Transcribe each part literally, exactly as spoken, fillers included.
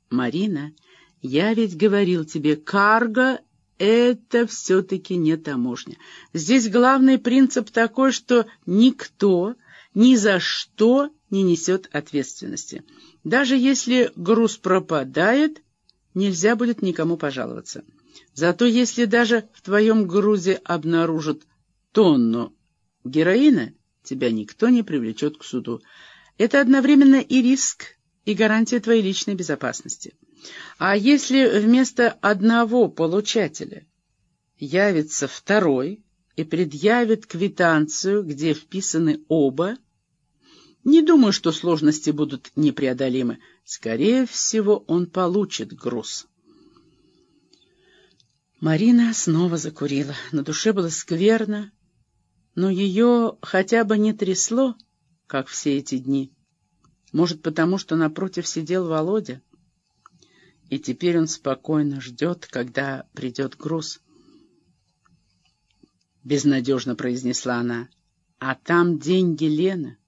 Марина, я ведь говорил тебе, карго — это все-таки не таможня. Здесь главный принцип такой, что никто ни за что не несет ответственности. Даже если груз пропадает, нельзя будет никому пожаловаться. Зато если даже в твоем грузе обнаружат тонну героина, тебя никто не привлечет к суду. Это одновременно и риск, и гарантия твоей личной безопасности. А если вместо одного получателя явится второй и предъявит квитанцию, где вписаны оба, не думаю, что сложности будут непреодолимы. Скорее всего, он получит груз. Марина снова закурила. На душе было скверно, но ее хотя бы не трясло, как все эти дни. Может, потому что напротив сидел Володя, и теперь он спокойно ждет, когда придет груз. Безнадежно произнесла она. А там деньги Лены.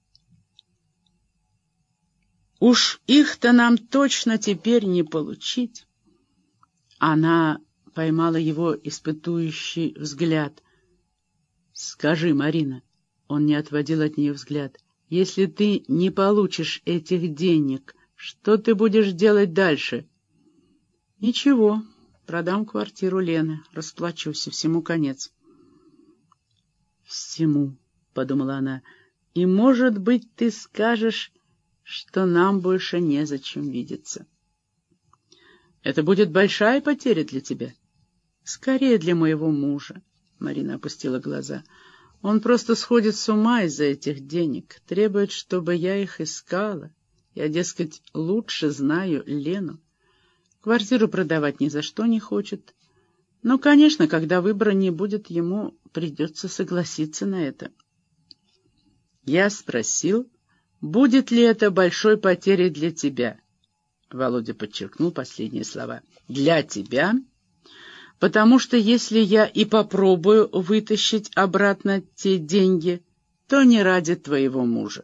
Уж их-то нам точно теперь не получить. Она поймала его испытующий взгляд. «Скажи, Марина», — он не отводил от нее взгляд, — «если ты не получишь этих денег, что ты будешь делать дальше?» «Ничего, продам квартиру Лены, расплачусь, и всему конец». «Всему», — подумала она, — «и, может быть, ты скажешь, что нам больше незачем видеться». «Это будет большая потеря для тебя?» «Скорее для моего мужа», — Марина опустила глаза. «Он просто сходит с ума из-за этих денег, требует, чтобы я их искала. Я, дескать, лучше знаю Лену. Квартиру продавать ни за что не хочет. Но, конечно, когда выбора не будет, ему придется согласиться на это». Я спросил, будет ли это большой потерей для тебя? Володя подчеркнул последние слова. Для тебя? Потому что если я и попробую вытащить обратно те деньги, то не ради твоего мужа.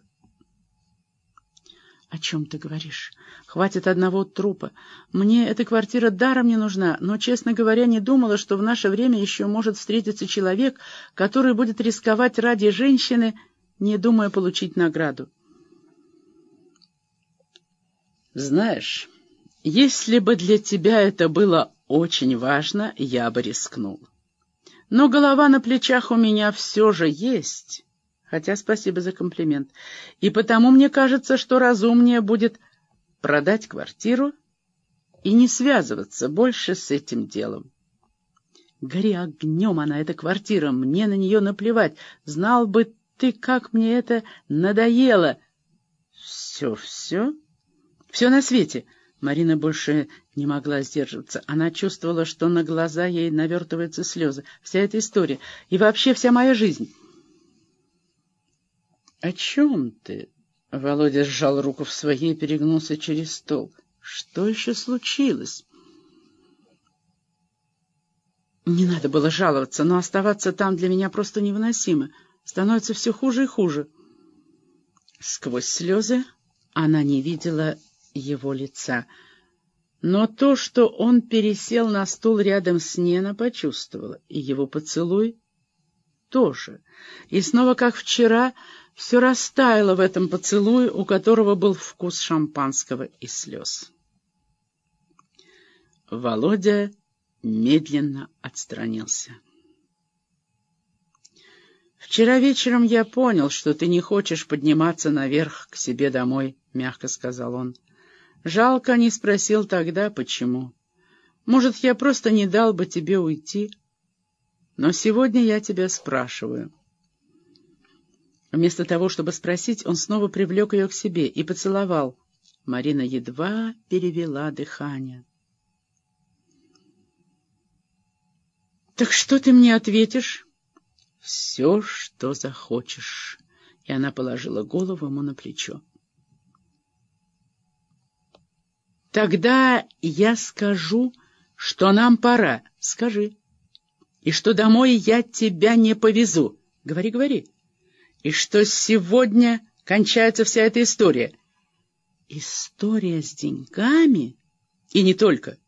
О чем ты говоришь? Хватит одного трупа. Мне эта квартира даром не нужна, но, честно говоря, не думала, что в наше время еще может встретиться человек, который будет рисковать ради женщины, не думая получить награду. Знаешь, если бы для тебя это было очень важно, я бы рискнул. Но голова на плечах у меня все же есть, хотя спасибо за комплимент. И потому мне кажется, что разумнее будет продать квартиру и не связываться больше с этим делом. Гори огнем она, эта квартира, мне на нее наплевать. Знал бы ты, как мне это надоело. Все-все? Все на свете. Марина больше не могла сдерживаться. Она чувствовала, что на глаза ей навертываются слезы. Вся эта история и вообще вся моя жизнь. — О чем ты? — Володя сжал руку в своей и перегнулся через стол. — Что еще случилось? Не надо было жаловаться, но оставаться там для меня просто невыносимо. Становится все хуже и хуже. Сквозь слезы она не видела его лица. Но то, что он пересел на стул рядом с ней, она почувствовала. И его поцелуй тоже. И снова, как вчера, все растаяло в этом поцелуе, у которого был вкус шампанского и слез. Володя медленно отстранился. «Вчера вечером я понял, что ты не хочешь подниматься наверх к себе домой», — мягко сказал он. «Жалко, не спросил тогда, почему. Может, я просто не дал бы тебе уйти. Но сегодня я тебя спрашиваю». Вместо того, чтобы спросить, он снова привлек ее к себе и поцеловал. Марина едва перевела дыхание. «Так что ты мне ответишь?» «Все, что захочешь». И она положила голову ему на плечо. «Тогда я скажу, что нам пора. Скажи. И что домой я тебя не повезу. Говори, говори. И что сегодня кончается вся эта история». «История с деньгами?» И не только.